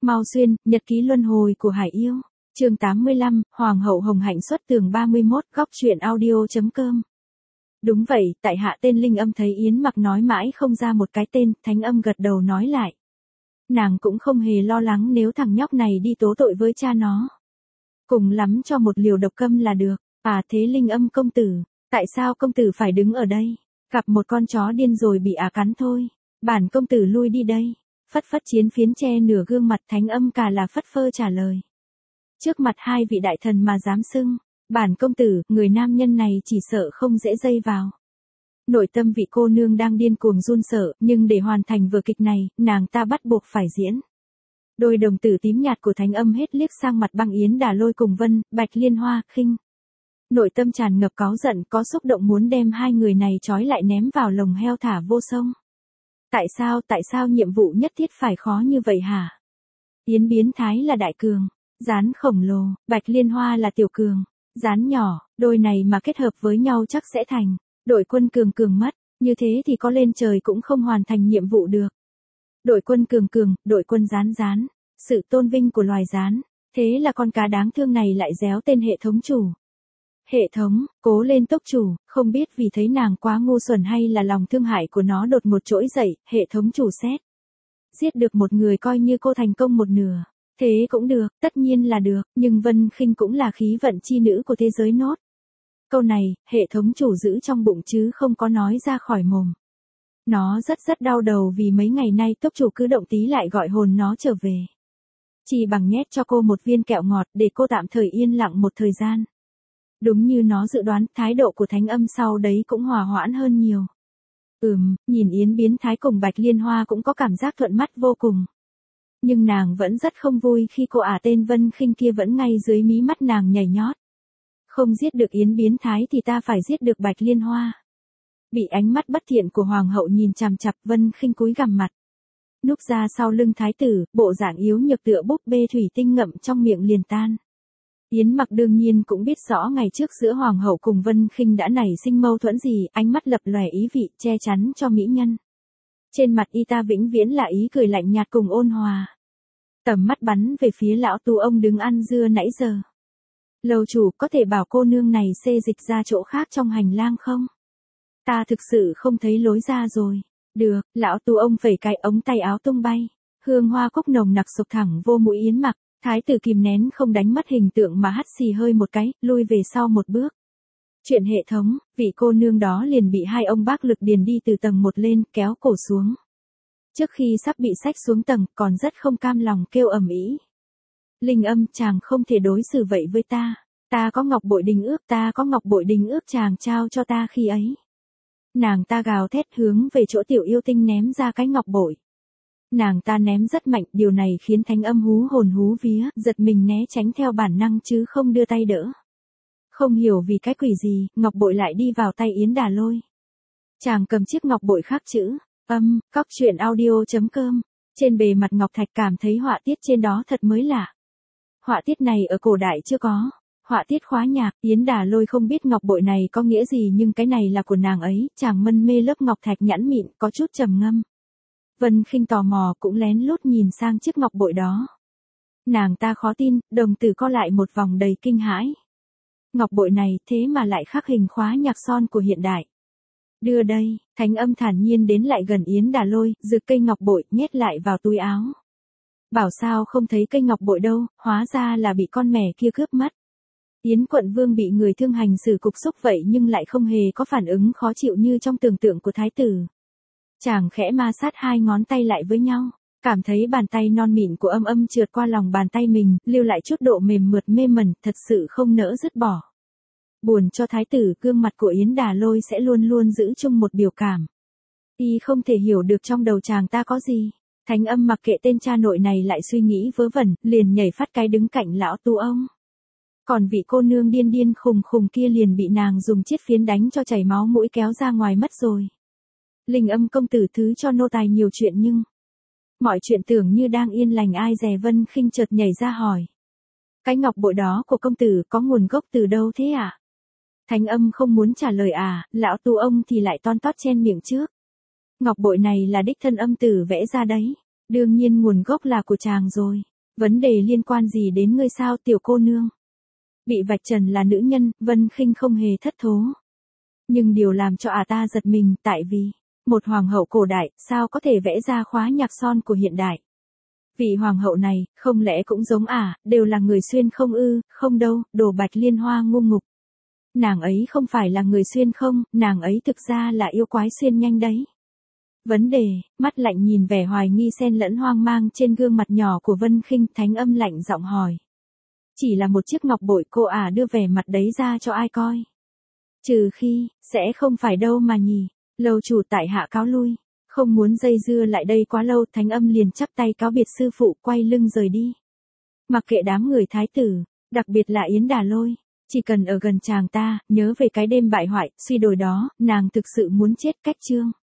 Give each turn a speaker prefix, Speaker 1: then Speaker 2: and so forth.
Speaker 1: Mao Xuyên, Nhật ký luân hồi của Hải Yêu. Chương 85, Hoàng hậu Hồng Hạnh xuất tường 31, góc truyện audio.com. Đúng vậy, tại hạ tên Linh Âm thấy Yến Mặc nói mãi không ra một cái tên, Thánh Âm gật đầu nói lại. Nàng cũng không hề lo lắng nếu thằng nhóc này đi tố tội với cha nó. Cùng lắm cho một liều độc câm là được. À thế Linh Âm công tử, tại sao công tử phải đứng ở đây? Gặp một con chó điên rồi bị cắn thôi. Bản công tử lui đi đây. Phất phất chiến phiến che nửa gương mặt, Thánh Âm cả là phất phơ trả lời. Trước mặt hai vị đại thần mà dám xưng, bản công tử, người nam nhân này chỉ sợ không dễ dây vào. Nội tâm vị cô nương đang điên cuồng run sợ, nhưng để hoàn thành vở kịch này, nàng ta bắt buộc phải diễn. Đôi đồng tử tím nhạt của Thánh Âm hết liếc sang mặt Băng Yến Đà Lôi cùng Vân, Bạch Liên Hoa, khinh. Nội tâm tràn ngập cáu giận, có xúc động muốn đem hai người này trói lại ném vào lồng heo thả vô sông. Tại sao nhiệm vụ nhất thiết phải khó như vậy hả? Yến biến thái là đại cường, gián khổng lồ, Bạch Liên Hoa là tiểu cường, gián nhỏ, đôi này mà kết hợp với nhau chắc sẽ thành đội quân cường cường mất, như thế thì có lên trời cũng không hoàn thành nhiệm vụ được. Đội quân cường cường, đội quân gián gián, sự tôn vinh của loài gián, thế là con cá đáng thương này lại réo tên hệ thống chủ. Hệ thống, cố lên tốc chủ, không biết vì thấy nàng quá ngu xuẩn hay là lòng thương hại của nó đột ngột trỗi dậy, hệ thống chủ xét. Giết được một người coi như cô thành công một nửa. Thế cũng được, tất nhiên là được, nhưng Vân Khinh cũng là khí vận chi nữ của thế giới nốt. Câu này, hệ thống chủ giữ trong bụng chứ không có nói ra khỏi mồm. Nó rất đau đầu vì mấy ngày nay tốc chủ cứ động tí lại gọi hồn nó trở về. Chỉ bằng nhét cho cô một viên kẹo ngọt để cô tạm thời yên lặng một thời gian. Đúng như nó dự đoán, thái độ của Thánh Âm sau đấy cũng hòa hoãn hơn nhiều. Nhìn Yến biến thái cùng Bạch Liên Hoa cũng có cảm giác thuận mắt vô cùng. Nhưng nàng vẫn rất không vui khi cô tên Vân Khinh kia vẫn ngay dưới mí mắt nàng nhảy nhót. Không giết được Yến biến thái thì ta phải giết được Bạch Liên Hoa. Bị ánh mắt bất thiện của Hoàng hậu nhìn chằm chằm, Vân Khinh cúi gằm mặt. Núp ra sau lưng thái tử, bộ dạng yếu nhược tựa búp bê thủy tinh ngậm trong miệng liền tan. Yến Mặc đương nhiên cũng biết rõ ngày trước giữa Hoàng hậu cùng Vân Khinh đã nảy sinh mâu thuẫn gì, ánh mắt lập lòe ý vị che chắn cho mỹ nhân. Trên mặt y ta vĩnh viễn là ý cười lạnh nhạt cùng ôn hòa. Tầm mắt bắn về phía lão tu ông đứng ăn dưa nãy giờ. Lầu chủ có thể bảo cô nương này xê dịch ra chỗ khác trong hành lang không? Ta thực sự không thấy lối ra rồi. Được, lão tu ông phẩy cái ống tay áo tung bay. Hương hoa cúc nồng nặc sộc thẳng vô mũi Yến Mặc. Thái tử kìm nén không đánh mất hình tượng mà hắt xì hơi một cái, lui về sau một bước. Chuyện hệ thống, vị cô nương đó liền bị hai ông bác lực điền đi từ tầng 1 lên, kéo cổ xuống. Trước khi sắp bị xách xuống tầng, còn rất không cam lòng kêu ầm ĩ. Linh Âm, chàng không thể đối xử vậy với ta. Ta có ngọc bội đình ước chàng trao cho ta khi ấy. Nàng ta gào thét hướng về chỗ tiểu yêu tinh ném ra cái ngọc bội. Nàng ta ném rất mạnh, điều này khiến Thánh Âm hú hồn hú vía, giật mình né tránh theo bản năng chứ không đưa tay đỡ. Không hiểu vì cái quỷ gì, ngọc bội lại đi vào tay Yến Đà Lôi. Chàng cầm chiếc ngọc bội khắc chữ, góc truyện audio.com. Trên bề mặt ngọc thạch cảm thấy họa tiết trên đó thật mới lạ. Họa tiết này ở cổ đại chưa có. Họa tiết khóa nhạc, Yến Đà Lôi không biết ngọc bội này có nghĩa gì nhưng cái này là của nàng ấy, chàng mân mê lớp ngọc thạch nhẵn mịn, có chút trầm ngâm. Vân Khinh tò mò cũng lén lút nhìn sang chiếc ngọc bội đó. Nàng ta khó tin, đồng tử co lại một vòng đầy kinh hãi. Ngọc bội này thế mà lại khắc hình khóa nhạc son của hiện đại. Đưa đây, Thánh Âm thản nhiên đến lại gần Yến Đà Lôi, giựt cây ngọc bội, nhét lại vào túi áo. Bảo sao không thấy cây ngọc bội đâu, hóa ra là bị con mè kia cướp mất. Yến quận vương bị người thương hành xử cục xúc vậy nhưng lại không hề có phản ứng khó chịu như trong tưởng tượng của thái tử. Chàng khẽ ma sát hai ngón tay lại với nhau, cảm thấy bàn tay non mịn của Âm trượt qua lòng bàn tay mình, lưu lại chút độ mềm mượt mê mẩn, thật sự không nỡ dứt bỏ. Buồn cho thái tử, gương mặt của Yến Đà Lôi sẽ luôn luôn giữ chung một biểu cảm. Y không thể hiểu được trong đầu chàng ta có gì. Thánh Âm mặc kệ tên cha nội này lại suy nghĩ vớ vẩn, liền nhảy phát cái đứng cạnh lão tu ông. Còn vị cô nương điên khùng kia liền bị nàng dùng chiếc phiến đánh cho chảy máu mũi kéo ra ngoài mất rồi. Linh Âm công tử thứ cho nô tài nhiều chuyện nhưng mọi chuyện tưởng như đang yên lành ai dè. Vân Khinh chợt nhảy ra hỏi. Cái ngọc bội đó của công tử có nguồn gốc từ đâu thế ạ? Thánh Âm không muốn trả lời lão tu ông thì lại ton tót chen miệng trước. Ngọc bội này là đích thân Âm tử vẽ ra đấy, đương nhiên nguồn gốc là của chàng rồi. Vấn đề liên quan gì đến ngươi sao tiểu cô nương? Bị vạch trần là nữ nhân, Vân Khinh không hề thất thố. Nhưng điều làm cho ta giật mình, tại vì, một hoàng hậu cổ đại, sao có thể vẽ ra khóa nhạc son của hiện đại? Vị hoàng hậu này, không lẽ cũng giống đều là người xuyên không ư? Không đâu, đồ Bạch Liên Hoa ngu ngục. Nàng ấy không phải là người xuyên không, nàng ấy thực ra là yêu quái xuyên nhanh đấy. Vấn đề, mắt lạnh nhìn vẻ hoài nghi xen lẫn hoang mang trên gương mặt nhỏ của Vân Khinh, Thánh Âm lạnh giọng hỏi. Chỉ là một chiếc ngọc bội, cô đưa vẻ mặt đấy ra cho ai coi? Trừ khi, sẽ không phải đâu mà nhỉ. Lâu chủ tại hạ cáo lui. Không muốn dây dưa lại đây quá lâu, Thánh Âm liền chắp tay cáo biệt sư phụ, quay lưng rời đi. Mặc kệ đám người thái tử, đặc biệt là Yến Đà Lôi, chỉ cần ở gần chàng ta, nhớ về cái đêm bại hoại, suy đồi đó, nàng thực sự muốn chết. Cách chương